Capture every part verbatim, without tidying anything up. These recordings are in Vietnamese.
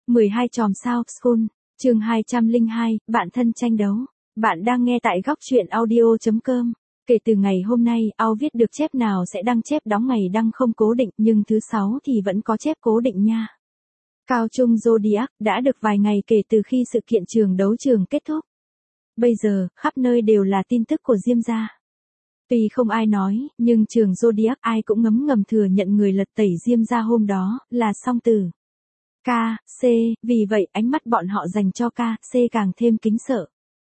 mười hai chòm sao School, chương hai trăm lẻ hai, bạn thân tranh đấu. Bạn đang nghe tại góc truyện audio chấm com. Kể từ ngày hôm nay, ao viết được chép nào sẽ đăng chép đóng ngày đăng không cố định, nhưng thứ sáu thì vẫn có chép cố định nha. Cao Trung Zodiac đã được vài ngày kể từ khi sự kiện trường đấu trường kết thúc. Bây giờ, khắp nơi đều là tin tức của Diêm gia. Tuy không ai nói, nhưng trường Zodiac ai cũng ngấm ngầm thừa nhận người lật tẩy Diêm gia hôm đó là Song Tử. K, C, vì vậy ánh mắt bọn họ dành cho K, C càng thêm kính sợ.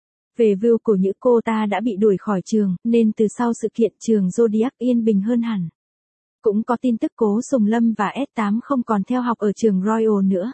Về view của những cô ta đã bị đuổi khỏi trường, nên từ sau sự kiện trường Zodiac yên bình hơn hẳn. Cũng có tin tức Cố Sùng Lâm và S tám không còn theo học ở trường Royal nữa.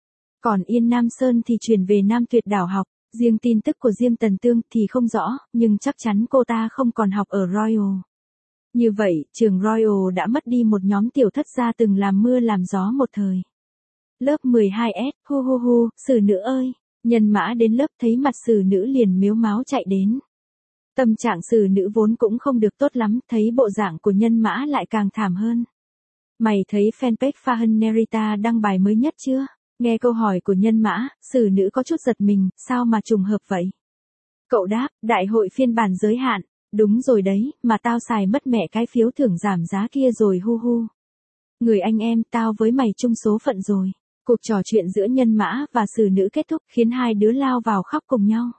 Còn Yên Nam Sơn thì chuyển về Nam Tuyệt Đảo học, riêng tin tức của Diêm Tần Tương thì không rõ, nhưng chắc chắn cô ta không còn học ở Royal. Như vậy, trường Royal đã mất đi một nhóm tiểu thất gia từng làm mưa làm gió một thời. Lớp mười hai S, hu hu hu, Sử Nữ ơi, Nhân Mã đến lớp thấy mặt Sử Nữ liền mếu máo chạy đến. Tâm trạng Sử Nữ vốn cũng không được tốt lắm, thấy bộ dạng của Nhân Mã lại càng thảm hơn. Mày thấy fanpage Fahen Nerita đăng bài mới nhất chưa? Nghe câu hỏi của Nhân Mã, Sử Nữ có chút giật mình, sao mà trùng hợp vậy? Cậu đáp, đại hội phiên bản giới hạn, đúng rồi đấy, mà tao xài mất mẹ cái phiếu thưởng giảm giá kia rồi hu hu. Người anh em, tao với mày chung số phận rồi. Cuộc trò chuyện giữa Nhân Mã và Sử Nữ kết thúc khiến hai đứa lao vào khóc cùng nhau.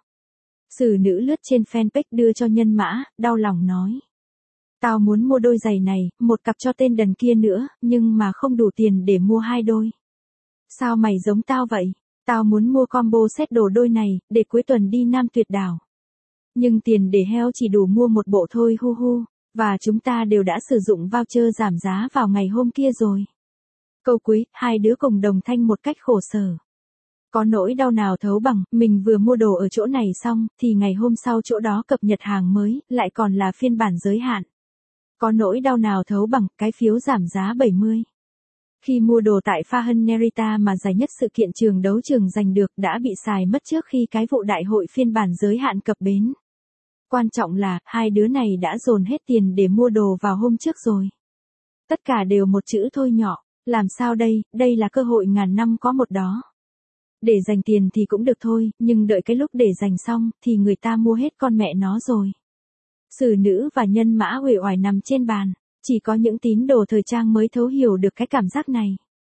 Sử Nữ lướt trên fanpage đưa cho Nhân Mã, đau lòng nói. Tao muốn mua đôi giày này, một cặp cho tên đần kia nữa, nhưng mà không đủ tiền để mua hai đôi. Sao mày giống tao vậy? Tao muốn mua combo set đồ đôi này, để cuối tuần đi Nam Tuyệt Đảo. Nhưng tiền để heo chỉ đủ mua một bộ thôi hu hu, và chúng ta đều đã sử dụng voucher giảm giá vào ngày hôm kia rồi. Câu cuối, hai đứa cùng đồng thanh một cách khổ sở. Có nỗi đau nào thấu bằng, mình vừa mua đồ ở chỗ này xong, thì ngày hôm sau chỗ đó cập nhật hàng mới, lại còn là phiên bản giới hạn. Có nỗi đau nào thấu bằng, cái phiếu giảm giá bảy mươi. Khi mua đồ tại Fahen Nerita mà giải nhất sự kiện trường đấu trường giành được đã bị xài mất trước khi cái vụ đại hội phiên bản giới hạn cập bến. Quan trọng là, hai đứa này đã dồn hết tiền để mua đồ vào hôm trước rồi. Tất cả đều một chữ thôi nhỏ. Làm sao đây, đây là cơ hội ngàn năm có một đó. Để dành tiền thì cũng được thôi, nhưng đợi cái lúc để dành xong, thì người ta mua hết con mẹ nó rồi. Sử Nữ và Nhân Mã uể oải nằm trên bàn, chỉ có những tín đồ thời trang mới thấu hiểu được cái cảm giác này.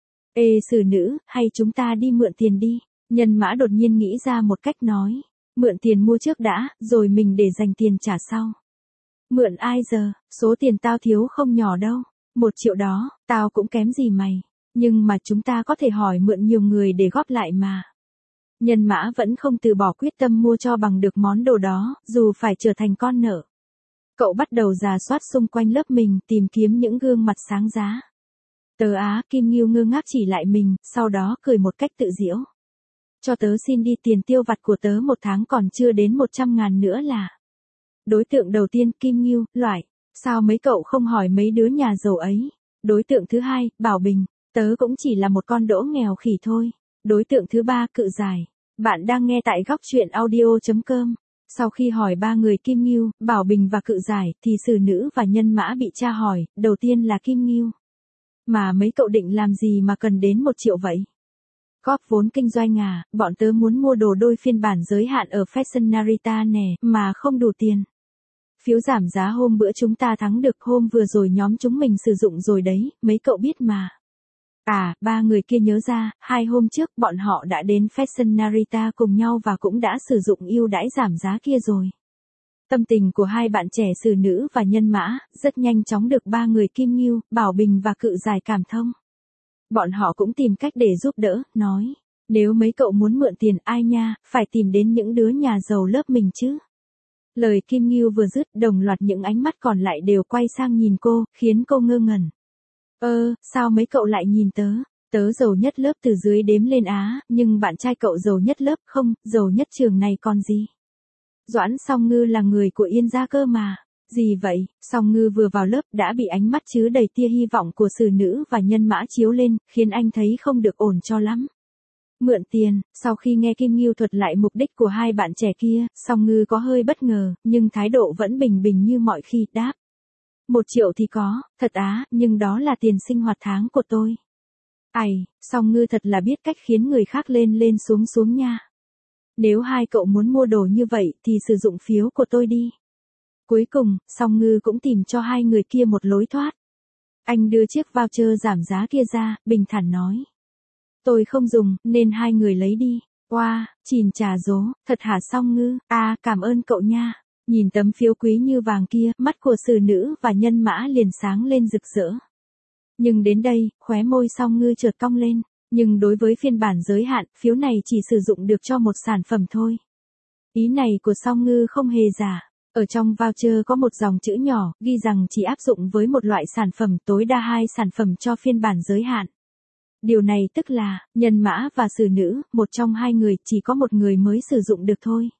Ê Sử Nữ, hay chúng ta đi mượn tiền đi. Nhân Mã đột nhiên nghĩ ra một cách nói. Mượn tiền mua trước đã, rồi mình để dành tiền trả sau. Mượn ai giờ, số tiền tao thiếu không nhỏ đâu. Một triệu đó, tao cũng kém gì mày. Nhưng mà chúng ta có thể hỏi mượn nhiều người để góp lại mà. Nhân Mã vẫn không từ bỏ quyết tâm mua cho bằng được món đồ đó, dù phải trở thành con nợ. Cậu bắt đầu rà soát xung quanh lớp mình, tìm kiếm những gương mặt sáng giá. Tớ Á, Kim Nghiêu ngơ ngác chỉ lại mình, sau đó cười một cách tự giễu. Cho tớ xin đi, tiền tiêu vặt của tớ một tháng còn chưa đến một trăm ngàn nữa là. Đối tượng đầu tiên, Kim Nghiêu, loại. Sao mấy cậu không hỏi mấy đứa nhà giàu ấy? Đối tượng thứ hai, Bảo Bình, tớ cũng chỉ là một con đỗ nghèo khỉ thôi. Đối tượng thứ ba, Cự Giải. Bạn đang nghe tại góc truyện audio chấm com. Sau khi hỏi ba người Kim Nghiêu, Bảo Bình và Cự Giải, thì Sử Nữ và Nhân Mã bị tra hỏi, đầu tiên là Kim Nghiêu. Mà mấy cậu định làm gì mà cần đến một triệu vậy? Góp vốn kinh doanh à, bọn tớ muốn mua đồ đôi phiên bản giới hạn ở Fashion Narita nè, mà không đủ tiền. Phiếu giảm giá hôm bữa chúng ta thắng được, hôm vừa rồi nhóm chúng mình sử dụng rồi đấy, mấy cậu biết mà. À, ba người kia nhớ ra, hai hôm trước bọn họ đã đến Fashion Narita cùng nhau và cũng đã sử dụng ưu đãi giảm giá kia rồi. Tâm tình của hai bạn trẻ Sử Nữ và Nhân Mã rất nhanh chóng được ba người Kim Nghiêu, Bảo Bình và Cự Giải cảm thông. Bọn họ cũng tìm cách để giúp đỡ, nói, nếu mấy cậu muốn mượn tiền ai nha, phải tìm đến những đứa nhà giàu lớp mình chứ. Lời Kim Nghiêu vừa dứt, đồng loạt những ánh mắt còn lại đều quay sang nhìn cô, khiến cô ngơ ngẩn. Ơ, sao mấy cậu lại nhìn tớ? Tớ giàu nhất lớp từ dưới đếm lên Á, nhưng bạn trai cậu giàu nhất lớp không, giàu nhất trường này còn gì? Doãn Song Ngư là người của Yên gia cơ mà. Gì vậy? Song Ngư vừa vào lớp đã bị ánh mắt chứa đầy tia hy vọng của Sử Nữ và Nhân Mã chiếu lên, khiến anh thấy không được ổn cho lắm. Mượn tiền, sau khi nghe Kim Nghiêu thuật lại mục đích của hai bạn trẻ kia, Song Ngư có hơi bất ngờ, nhưng thái độ vẫn bình bình như mọi khi, đáp. Một triệu thì có, thật á, nhưng đó là tiền sinh hoạt tháng của tôi. Ày, Song Ngư thật là biết cách khiến người khác lên lên xuống xuống nha. Nếu hai cậu muốn mua đồ như vậy thì sử dụng phiếu của tôi đi. Cuối cùng, Song Ngư cũng tìm cho hai người kia một lối thoát. Anh đưa chiếc voucher giảm giá kia ra, bình thản nói. Tôi không dùng, nên hai người lấy đi. Oa, wow, chìn trà dố, thật hả Song Ngư, à cảm ơn cậu nha. Nhìn tấm phiếu quý như vàng kia, mắt của sử nữ và nhân mã liền sáng lên rực rỡ. Nhưng đến đây, khóe môi Song Ngư chợt cong lên. Nhưng đối với phiên bản giới hạn, phiếu này chỉ sử dụng được cho một sản phẩm thôi. Ý này của Song Ngư không hề giả. Ở trong voucher có một dòng chữ nhỏ, ghi rằng chỉ áp dụng với một loại sản phẩm, tối đa hai sản phẩm cho phiên bản giới hạn. Điều này tức là, nhân mã và sử nữ, một trong hai người, chỉ có một người mới sử dụng được thôi.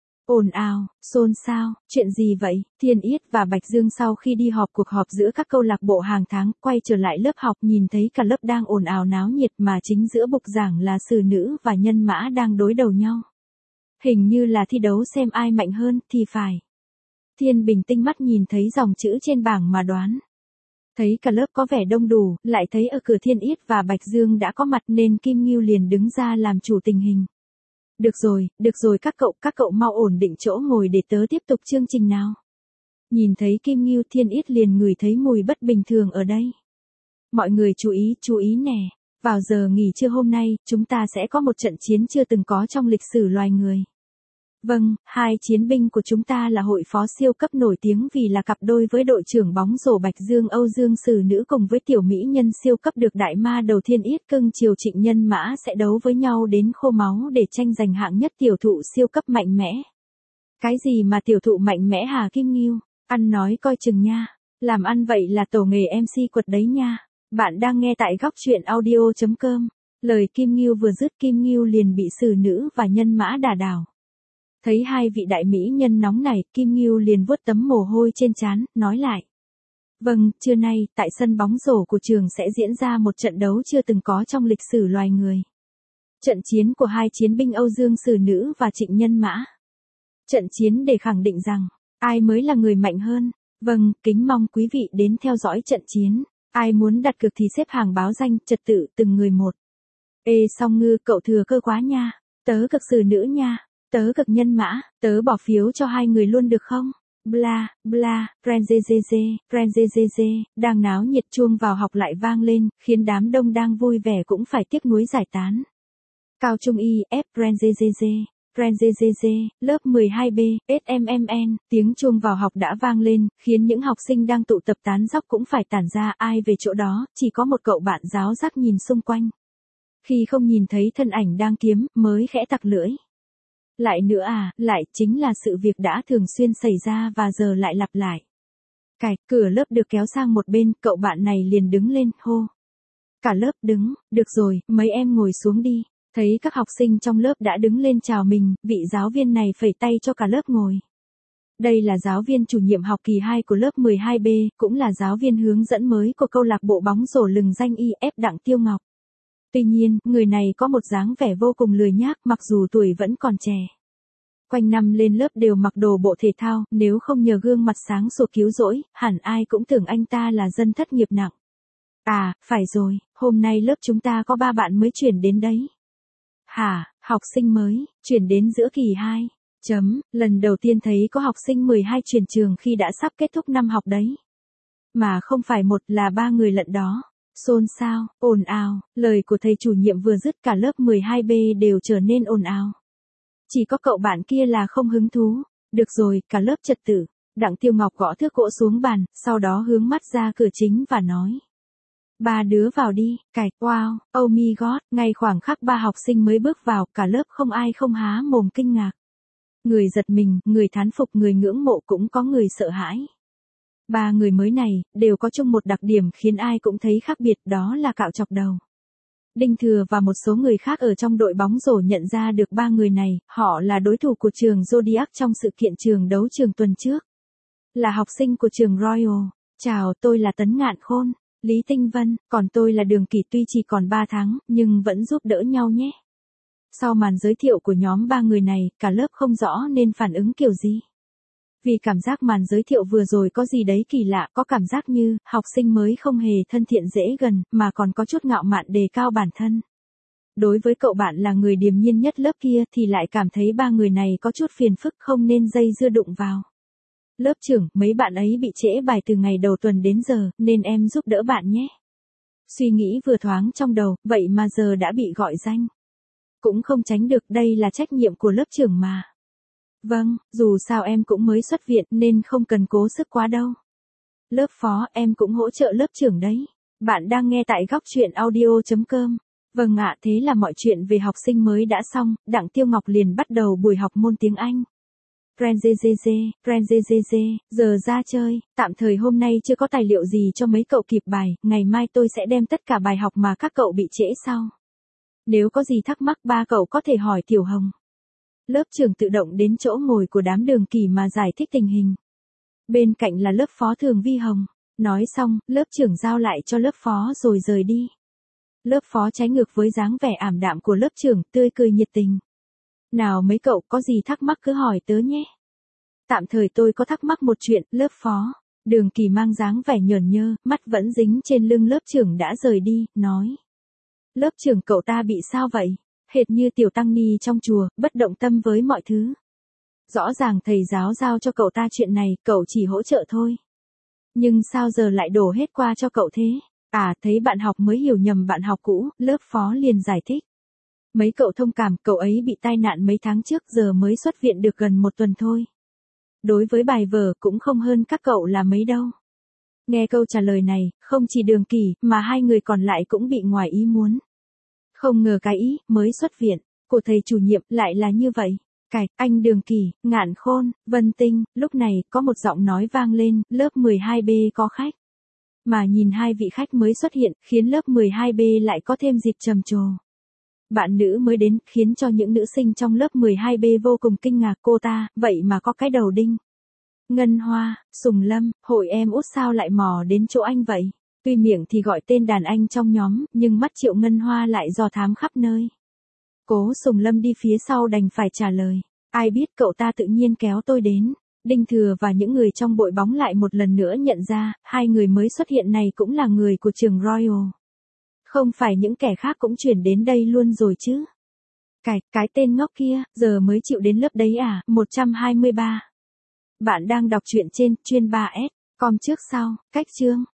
Ồn ào, xôn xao, chuyện gì vậy? Thiên Yết và Bạch Dương sau khi đi họp cuộc họp giữa các câu lạc bộ hàng tháng, quay trở lại lớp học nhìn thấy cả lớp đang ồn ào náo nhiệt mà chính giữa bục giảng là sử nữ và nhân mã đang đối đầu nhau. Hình như là thi đấu xem ai mạnh hơn thì phải. Thiên bình tinh mắt nhìn thấy dòng chữ trên bảng mà đoán. Thấy cả lớp có vẻ đông đủ, lại thấy ở cửa Thiên Yết và Bạch Dương đã có mặt nên Kim Ngưu liền đứng ra làm chủ tình hình. Được rồi, được rồi các cậu, các cậu mau ổn định chỗ ngồi để tớ tiếp tục chương trình nào. Nhìn thấy Kim Ngưu, Thiên Yết liền ngửi thấy mùi bất bình thường ở đây. Mọi người chú ý, chú ý nè. Vào giờ nghỉ trưa hôm nay, chúng ta sẽ có một trận chiến chưa từng có trong lịch sử loài người. Vâng, hai chiến binh của chúng ta là hội phó siêu cấp nổi tiếng vì là cặp đôi với đội trưởng bóng rổ Bạch Dương Âu Dương Sử Nữ cùng với tiểu mỹ nhân siêu cấp được đại ma đầu Thiên Yết cưng chiều Trịnh Nhân Mã sẽ đấu với nhau đến khô máu để tranh giành hạng nhất tiểu thụ siêu cấp mạnh mẽ. Cái gì mà tiểu thụ mạnh mẽ hả Kim Ngưu? Ăn nói coi chừng nha. Làm ăn vậy là tổ nghề em xê quật đấy nha. Bạn đang nghe tại góc truyện audio chấm com. Lời Kim Ngưu vừa dứt Kim Ngưu liền bị Sử Nữ và Nhân Mã đả đảo. Thấy hai vị đại mỹ nhân nóng nảy, Kim Ngưu liền vuốt tấm mồ hôi trên trán, nói lại. Vâng, trưa nay, tại sân bóng rổ của trường sẽ diễn ra một trận đấu chưa từng có trong lịch sử loài người. Trận chiến của hai chiến binh Âu Dương Sử Nữ và Trịnh Nhân Mã. Trận chiến để khẳng định rằng, ai mới là người mạnh hơn. Vâng, kính mong quý vị đến theo dõi trận chiến. Ai muốn đặt cược thì xếp hàng báo danh, trật tự từng người một. Ê Song Ngư, cậu thừa cơ quá nha. Tớ cực Sử Nữ nha. Tớ cực Nhân Mã, tớ bỏ phiếu cho hai người luôn được không? Bla, bla, Prenzezeze, Prenzezeze, đang náo nhiệt chuông vào học lại vang lên, khiến đám đông đang vui vẻ cũng phải tiếc nuối giải tán. Cao Trung Y, F, Prenzezeze, Prenzezeze, lớp mười hai B, ét em em en, tiếng chuông vào học đã vang lên, khiến những học sinh đang tụ tập tán dóc cũng phải tản ra, ai về chỗ đó, chỉ có một cậu bạn giáo giác nhìn xung quanh. Khi không nhìn thấy thân ảnh đang kiếm, mới khẽ tặc lưỡi. Lại nữa à, lại chính là sự việc đã thường xuyên xảy ra và giờ lại lặp lại. Cạch, cửa lớp được kéo sang một bên, cậu bạn này liền đứng lên, hô. Cả lớp đứng, được rồi, mấy em ngồi xuống đi. Thấy các học sinh trong lớp đã đứng lên chào mình, vị giáo viên này phẩy tay cho cả lớp ngồi. Đây là giáo viên chủ nhiệm học kỳ hai của lớp mười hai B, cũng là giáo viên hướng dẫn mới của câu lạc bộ bóng rổ lừng danh i ép Đặng Tiêu Ngọc. Tuy nhiên, người này có một dáng vẻ vô cùng lười nhác mặc dù tuổi vẫn còn trẻ. Quanh năm lên lớp đều mặc đồ bộ thể thao, nếu không nhờ gương mặt sáng sủa cứu rỗi, hẳn ai cũng tưởng anh ta là dân thất nghiệp nặng. À, phải rồi, hôm nay lớp chúng ta có ba bạn mới chuyển đến đấy. Hả, học sinh mới, chuyển đến giữa kỳ hai. Chấm, lần đầu tiên thấy có học sinh mười hai chuyển trường khi đã sắp kết thúc năm học đấy. Mà không phải một là ba người lận đó. Xôn xao, ồn ào, lời của thầy chủ nhiệm vừa dứt cả lớp mười hai B đều trở nên ồn ào. Chỉ có cậu bạn kia là không hứng thú. Được rồi, cả lớp trật tự. Đặng Tiêu Ngọc gõ thước gỗ xuống bàn, sau đó hướng mắt ra cửa chính và nói. Ba đứa vào đi, cạch, wow, oh my god, ngay khoảng khắc ba học sinh mới bước vào, cả lớp không ai không há mồm kinh ngạc. Người giật mình, người thán phục, người ngưỡng mộ cũng có người sợ hãi. Ba người mới này, đều có chung một đặc điểm khiến ai cũng thấy khác biệt, đó là cạo chọc đầu. Đinh Thừa và một số người khác ở trong đội bóng rổ nhận ra được ba người này, họ là đối thủ của trường Zodiac trong sự kiện trường đấu trường tuần trước. Là học sinh của trường Royal. Chào, tôi là Tấn Ngạn Khôn, Lý Tinh Vân, còn tôi là Đường Kỳ, tuy chỉ còn ba tháng, nhưng vẫn giúp đỡ nhau nhé. Sau màn giới thiệu của nhóm ba người này, cả lớp không rõ nên phản ứng kiểu gì. Vì cảm giác màn giới thiệu vừa rồi có gì đấy kỳ lạ, có cảm giác như, học sinh mới không hề thân thiện dễ gần, mà còn có chút ngạo mạn đề cao bản thân. Đối với cậu bạn là người điềm nhiên nhất lớp kia thì lại cảm thấy ba người này có chút phiền phức không nên dây dưa đụng vào. Lớp trưởng, mấy bạn ấy bị trễ bài từ ngày đầu tuần đến giờ, nên em giúp đỡ bạn nhé. Suy nghĩ vừa thoáng trong đầu, vậy mà giờ đã bị gọi danh. Cũng không tránh được, đây là trách nhiệm của lớp trưởng mà. Vâng, dù sao em cũng mới xuất viện nên không cần cố sức quá đâu. Lớp phó, em cũng hỗ trợ lớp trưởng đấy. Bạn đang nghe tại góc chuyện audio chấm com. Vâng ạ, thế là mọi chuyện về học sinh mới đã xong, Đặng Tiêu Ngọc liền bắt đầu buổi học môn tiếng Anh. Prenzezeze, Prenzezeze, giờ ra chơi, tạm thời hôm nay chưa có tài liệu gì cho mấy cậu kịp bài, ngày mai tôi sẽ đem tất cả bài học mà các cậu bị trễ sau. Nếu có gì thắc mắc ba cậu có thể hỏi Tiểu Hồng. Lớp trưởng tự động đến chỗ ngồi của đám Đường Kỳ mà giải thích tình hình. Bên cạnh là lớp phó Thường Vi Hồng. Nói xong, lớp trưởng giao lại cho lớp phó rồi rời đi. Lớp phó trái ngược với dáng vẻ ảm đạm của lớp trưởng, tươi cười nhiệt tình. Nào mấy cậu có gì thắc mắc cứ hỏi tớ nhé. Tạm thời tôi có thắc mắc một chuyện, lớp phó. Đường Kỳ mang dáng vẻ nhởn nhơ, mắt vẫn dính trên lưng lớp trưởng đã rời đi, nói. Lớp trưởng cậu ta bị sao vậy? Hệt như tiểu tăng ni trong chùa, bất động tâm với mọi thứ. Rõ ràng thầy giáo giao cho cậu ta chuyện này, cậu chỉ hỗ trợ thôi. Nhưng sao giờ lại đổ hết qua cho cậu thế? À, thấy bạn học mới hiểu nhầm bạn học cũ, lớp phó liền giải thích. Mấy cậu thông cảm, cậu ấy bị tai nạn mấy tháng trước giờ mới xuất viện được gần một tuần thôi. Đối với bài vở cũng không hơn các cậu là mấy đâu. Nghe câu trả lời này, không chỉ Đường Kỳ, mà hai người còn lại cũng bị ngoài ý muốn. Không ngờ cái ý, mới xuất viện, của thầy chủ nhiệm lại là như vậy. Cạch, anh Đường Kỳ, Ngạn Khôn, Vân Tinh, lúc này, có một giọng nói vang lên, lớp mười hai B có khách. Mà nhìn hai vị khách mới xuất hiện, khiến lớp mười hai B lại có thêm dịp trầm trồ. Bạn nữ mới đến, khiến cho những nữ sinh trong lớp mười hai B vô cùng kinh ngạc, cô ta, vậy mà có cái đầu đinh. Ngân Hoa, Sùng Lâm, hội em út sao lại mò đến chỗ anh vậy? Tuy miệng thì gọi tên đàn anh trong nhóm, nhưng mắt Triệu Ngân Hoa lại dò thám khắp nơi. Cố Sùng Lâm đi phía sau đành phải trả lời. Ai biết cậu ta tự nhiên kéo tôi đến. Đinh Thừa và những người trong đội bóng lại một lần nữa nhận ra, hai người mới xuất hiện này cũng là người của trường Royal. Không phải những kẻ khác cũng chuyển đến đây luôn rồi chứ. Cái, cái tên ngốc kia, giờ mới chịu đến lớp đấy à, một trăm hai mươi ba. Bạn đang đọc truyện trên, chuyên ba S, com trước sau, cách chương.